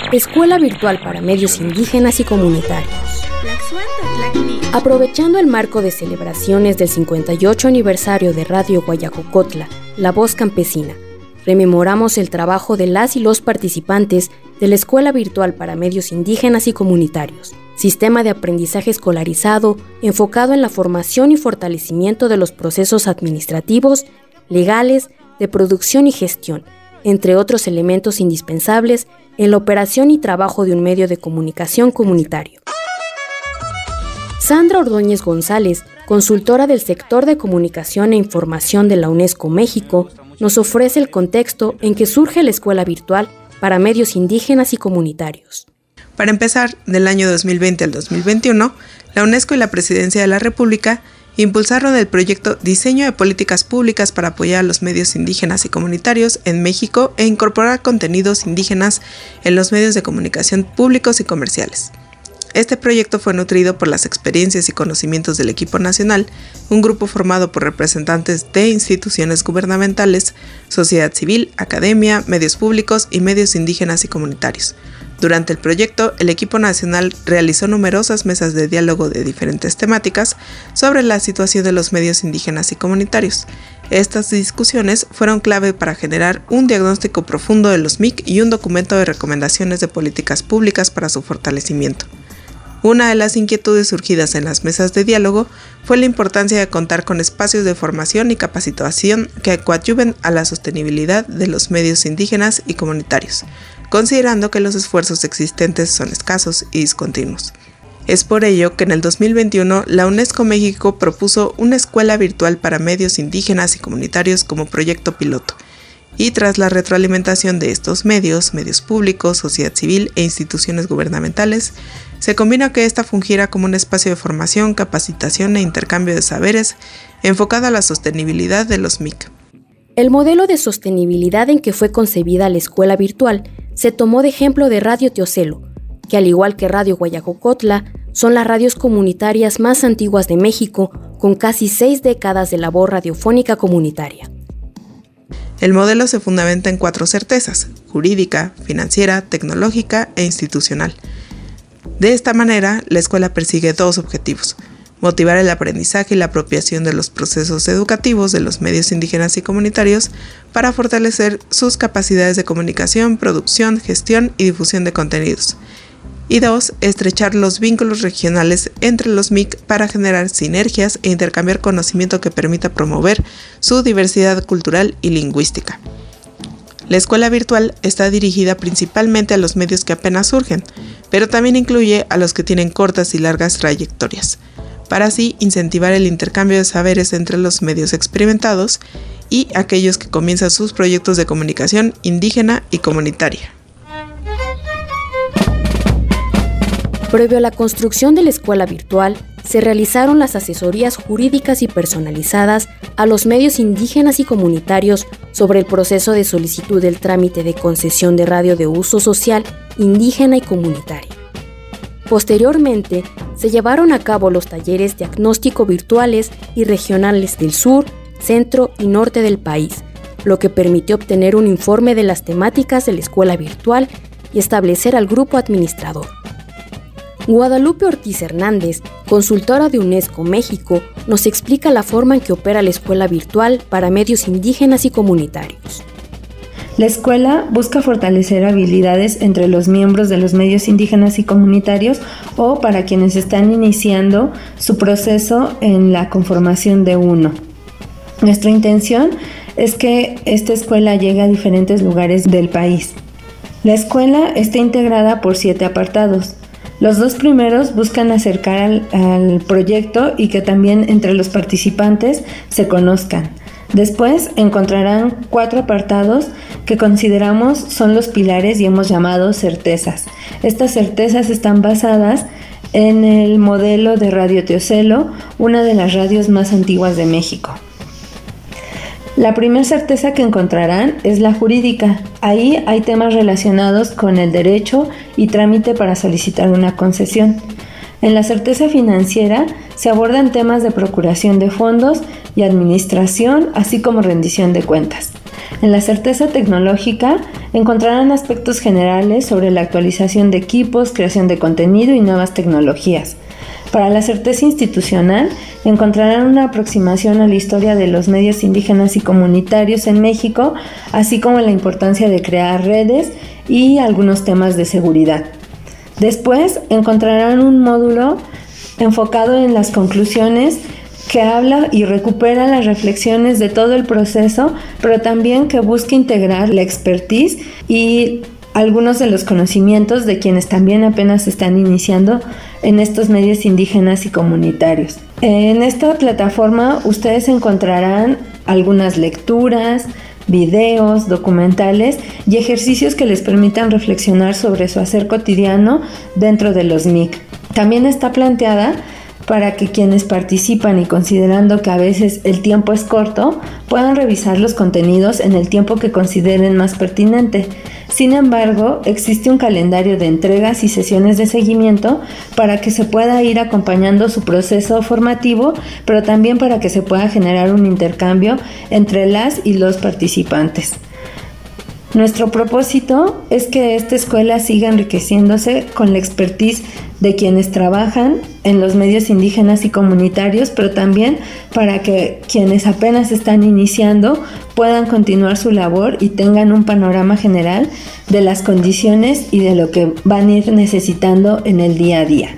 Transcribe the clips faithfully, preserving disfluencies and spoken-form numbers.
Escuela Virtual para Medios Indígenas y Comunitarios. Aprovechando el marco de celebraciones del cincuenta y ocho aniversario de Radio Guayacocotla, La Voz Campesina, rememoramos el trabajo de las y los participantes de la Escuela Virtual para Medios Indígenas y Comunitarios, sistema de aprendizaje escolarizado enfocado en la formación y fortalecimiento de los procesos administrativos, legales, de producción y gestión, entre otros elementos indispensables en la operación y trabajo de un medio de comunicación comunitario. Sandra Ordóñez González, consultora del sector de comunicación e información de la UNESCO México, nos ofrece el contexto en que surge la Escuela Virtual para Medios Indígenas y Comunitarios. Para empezar, del año dos mil veinte al dos mil veintiuno, la UNESCO y la Presidencia de la República impulsaron el proyecto Diseño de Políticas Públicas para apoyar a los medios indígenas y comunitarios en México e incorporar contenidos indígenas en los medios de comunicación públicos y comerciales. Este proyecto fue nutrido por las experiencias y conocimientos del equipo nacional, un grupo formado por representantes de instituciones gubernamentales, sociedad civil, academia, medios públicos y medios indígenas y comunitarios. Durante el proyecto, el equipo nacional realizó numerosas mesas de diálogo de diferentes temáticas sobre la situación de los medios indígenas y comunitarios. Estas discusiones fueron clave para generar un diagnóstico profundo de los M I C y un documento de recomendaciones de políticas públicas para su fortalecimiento. Una de las inquietudes surgidas en las mesas de diálogo fue la importancia de contar con espacios de formación y capacitación que coadyuven a la sostenibilidad de los medios indígenas y comunitarios, considerando que los esfuerzos existentes son escasos y discontinuos. Es por ello que en el dos mil veintiuno la UNESCO México propuso una escuela virtual para medios indígenas y comunitarios como proyecto piloto, y tras la retroalimentación de estos medios, medios públicos, sociedad civil e instituciones gubernamentales, se combina que ésta fungiera como un espacio de formación, capacitación e intercambio de saberes enfocado a la sostenibilidad de los M I C. El modelo de sostenibilidad en que fue concebida la escuela virtual se tomó de ejemplo de Radio Teocelo, que al igual que Radio Guayacocotla, son las radios comunitarias más antiguas de México, con casi seis décadas de labor radiofónica comunitaria. El modelo se fundamenta en cuatro certezas: jurídica, financiera, tecnológica e institucional. De esta manera, la escuela persigue dos objetivos: motivar el aprendizaje y la apropiación de los procesos educativos de los medios indígenas y comunitarios para fortalecer sus capacidades de comunicación, producción, gestión y difusión de contenidos. Y dos, estrechar los vínculos regionales entre los M I C para generar sinergias e intercambiar conocimiento que permita promover su diversidad cultural y lingüística. La escuela virtual está dirigida principalmente a los medios que apenas surgen, pero también incluye a los que tienen cortas y largas trayectorias, para así incentivar el intercambio de saberes entre los medios experimentados y aquellos que comienzan sus proyectos de comunicación indígena y comunitaria. Previo a la construcción de la escuela virtual, se realizaron las asesorías jurídicas y personalizadas a los medios indígenas y comunitarios sobre el proceso de solicitud del trámite de concesión de radio de uso social, indígena y comunitaria. Posteriormente, se llevaron a cabo los talleres diagnóstico virtuales y regionales del sur, centro y norte del país, lo que permitió obtener un informe de las temáticas de la escuela virtual y establecer al grupo administrador. Guadalupe Ortiz Hernández, consultora de UNESCO México, nos explica la forma en que opera la escuela virtual para medios indígenas y comunitarios. La escuela busca fortalecer habilidades entre los miembros de los medios indígenas y comunitarios o para quienes están iniciando su proceso en la conformación de uno. Nuestra intención es que esta escuela llegue a diferentes lugares del país. La escuela está integrada por siete apartados. Los dos primeros buscan acercar al, al proyecto y que también entre los participantes se conozcan. Después encontrarán cuatro apartados que consideramos son los pilares y hemos llamado certezas. Estas certezas están basadas en el modelo de Radio Teocelo, una de las radios más antiguas de México. La primera certeza que encontrarán es la jurídica. Ahí hay temas relacionados con el derecho y trámite para solicitar una concesión. En la certeza financiera se abordan temas de procuración de fondos y administración, así como rendición de cuentas. En la certeza tecnológica encontrarán aspectos generales sobre la actualización de equipos, creación de contenido y nuevas tecnologías. Para la certeza institucional encontrarán una aproximación a la historia de los medios indígenas y comunitarios en México, así como la importancia de crear redes y algunos temas de seguridad. Después encontrarán un módulo enfocado en las conclusiones que habla y recupera las reflexiones de todo el proceso, pero también que busca integrar la expertise y algunos de los conocimientos de quienes también apenas están iniciando en estos medios indígenas y comunitarios. En esta plataforma ustedes encontrarán algunas lecturas, videos, documentales y ejercicios que les permitan reflexionar sobre su hacer cotidiano dentro de los M I C. También está planteada para que quienes participan y considerando que a veces el tiempo es corto, puedan revisar los contenidos en el tiempo que consideren más pertinente. Sin embargo, existe un calendario de entregas y sesiones de seguimiento para que se pueda ir acompañando su proceso formativo, pero también para que se pueda generar un intercambio entre las y los participantes. Nuestro propósito es que esta escuela siga enriqueciéndose con la expertise de quienes trabajan en los medios indígenas y comunitarios, pero también para que quienes apenas están iniciando puedan continuar su labor y tengan un panorama general de las condiciones y de lo que van a ir necesitando en el día a día.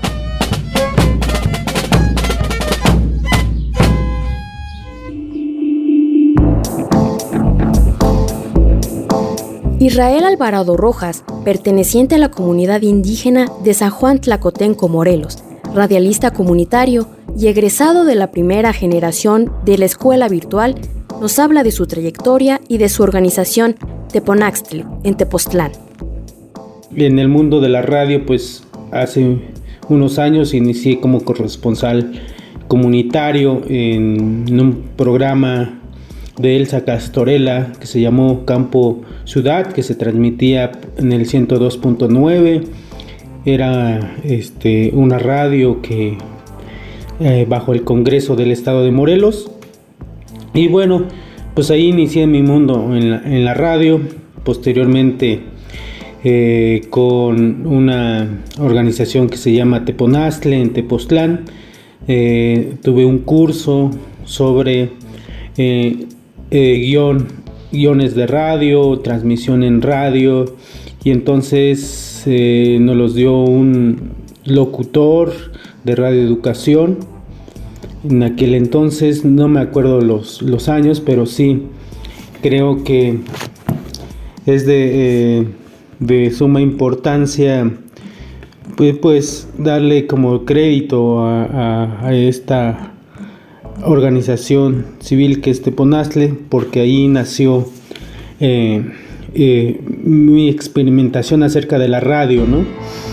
Israel Alvarado Rojas, perteneciente a la comunidad indígena de San Juan Tlacotenco, Morelos, radialista comunitario y egresado de la primera generación de la escuela virtual, nos habla de su trayectoria y de su organización Teponaxtli, en Tepoztlán. En el mundo de la radio, pues hace unos años inicié como corresponsal comunitario en un programa de Elsa Castorela que se llamó Campo Ciudad, que se transmitía en el ciento dos punto nueve. Era este, una radio que eh, bajo el Congreso del Estado de Morelos. Y bueno, pues ahí inicié mi mundo en la, en la radio. Posteriormente eh, con una organización que se llama Teponaxtli en Tepoztlán, eh, tuve un curso sobre eh, eh, guión, guiones de radio, transmisión en radio, y entonces eh, nos los dio un locutor de radioeducación. En aquel entonces no me acuerdo los, los años, pero sí creo que es de, eh, de suma importancia pues, pues darle como crédito a, a, a esta organización civil que es Teponaxtli, porque ahí nació eh, eh, mi experimentación acerca de la radio, ¿no?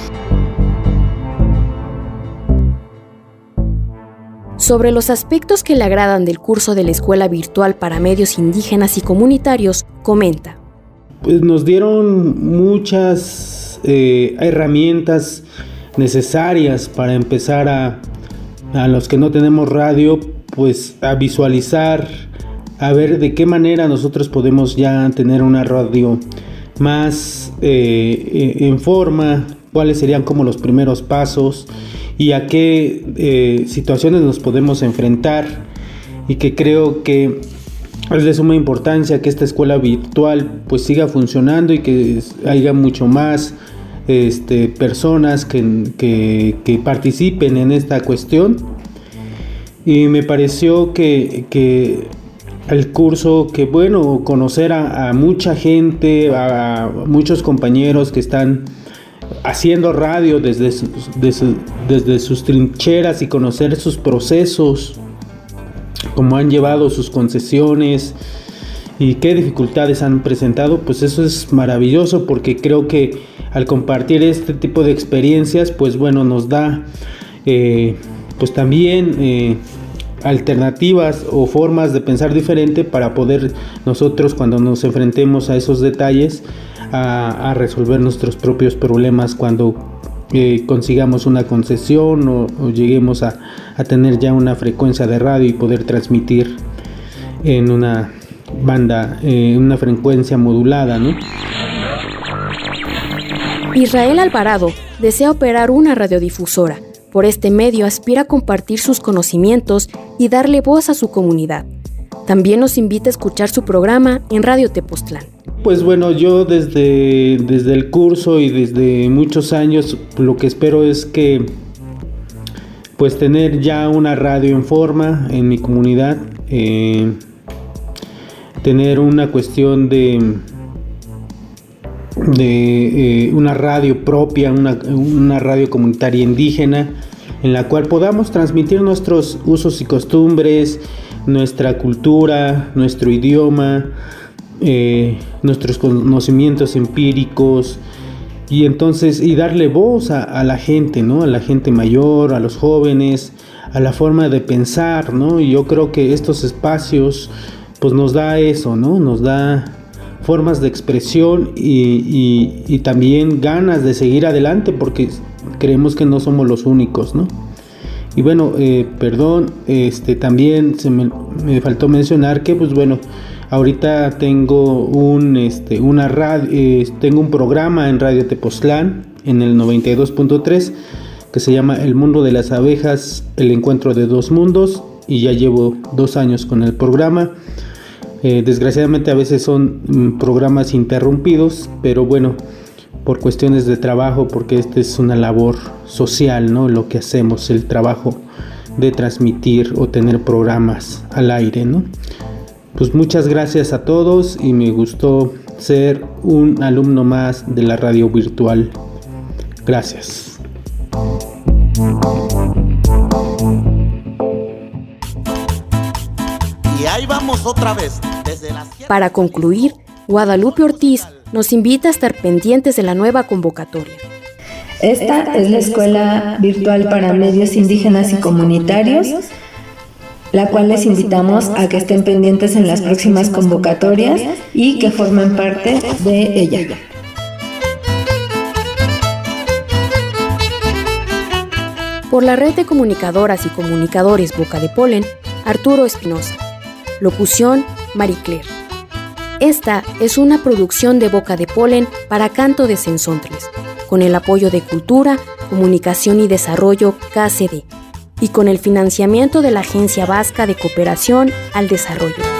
Sobre los aspectos que le agradan del curso de la Escuela Virtual para Medios Indígenas y Comunitarios, comenta. Pues nos dieron muchas eh, herramientas necesarias para empezar a, a los que no tenemos radio, pues a visualizar, a ver de qué manera nosotros podemos ya tener una radio más eh, en forma, cuáles serían como los primeros pasos y a qué eh, situaciones nos podemos enfrentar, y que creo que es de suma importancia que esta escuela virtual pues siga funcionando y que haya mucho más este, personas que, que, que participen en esta cuestión. Y me pareció que, que el curso, que bueno, conocer a, a mucha gente, a, a muchos compañeros que están haciendo radio desde sus, desde, desde sus trincheras, y conocer sus procesos, cómo han llevado sus concesiones y qué dificultades han presentado, pues eso es maravilloso, porque creo que al compartir este tipo de experiencias, pues bueno, nos da eh, pues también eh, alternativas o formas de pensar diferente para poder nosotros, cuando nos enfrentemos a esos detalles, a, a resolver nuestros propios problemas cuando eh, consigamos una concesión o, o lleguemos a, a tener ya una frecuencia de radio y poder transmitir en una banda, eh, una frecuencia modulada, ¿no? Israel Alvarado desea operar una radiodifusora. Por este medio aspira a compartir sus conocimientos y darle voz a su comunidad. También nos invita a escuchar su programa en Radio Tepoztlán. Pues bueno, yo desde, desde el curso y desde muchos años lo que espero es que pues tener ya una radio en forma en mi comunidad, eh, tener una cuestión de, de eh, una radio propia, una, una radio comunitaria indígena, en la cual podamos transmitir nuestros usos y costumbres, nuestra cultura, nuestro idioma, eh, nuestros conocimientos empíricos, y entonces y darle voz a, a la gente, ¿no? A la gente mayor, a los jóvenes, a la forma de pensar, ¿no? Y yo creo que estos espacios pues nos da eso, ¿no? Nos da formas de expresión y, y, y también ganas de seguir adelante, porque creemos que no somos los únicos, ¿no? Y bueno, eh, perdón, este también se me, me faltó mencionar que pues bueno, ahorita tengo un este una radio, eh, tengo un programa en Radio Tepoztlán en el noventa y dos punto tres que se llama El Mundo de las Abejas, el encuentro de dos mundos, y ya llevo dos años con el programa. Eh, desgraciadamente a veces son mm, programas interrumpidos, pero bueno, por cuestiones de trabajo, porque esta es una labor social, ¿no? Lo que hacemos, el trabajo de transmitir o tener programas al aire, ¿no? Pues muchas gracias a todos y me gustó ser un alumno más de la radio virtual. Gracias. Y ahí vamos otra vez. Desde las... Para concluir, Guadalupe Ortiz nos invita a estar pendientes de la nueva convocatoria. Esta es la Escuela Virtual para Medios Indígenas y Comunitarios, la cual les invitamos a que estén pendientes en las próximas convocatorias y que formen parte de ella. Por la red de comunicadoras y comunicadores Boca de Polen, Arturo Espinosa. Locución, Marie Claire. Esta es una producción de Boca de Polen para Canto de Sensontles, con el apoyo de Cultura, Comunicación y Desarrollo K C D, y con el financiamiento de la Agencia Vasca de Cooperación al Desarrollo.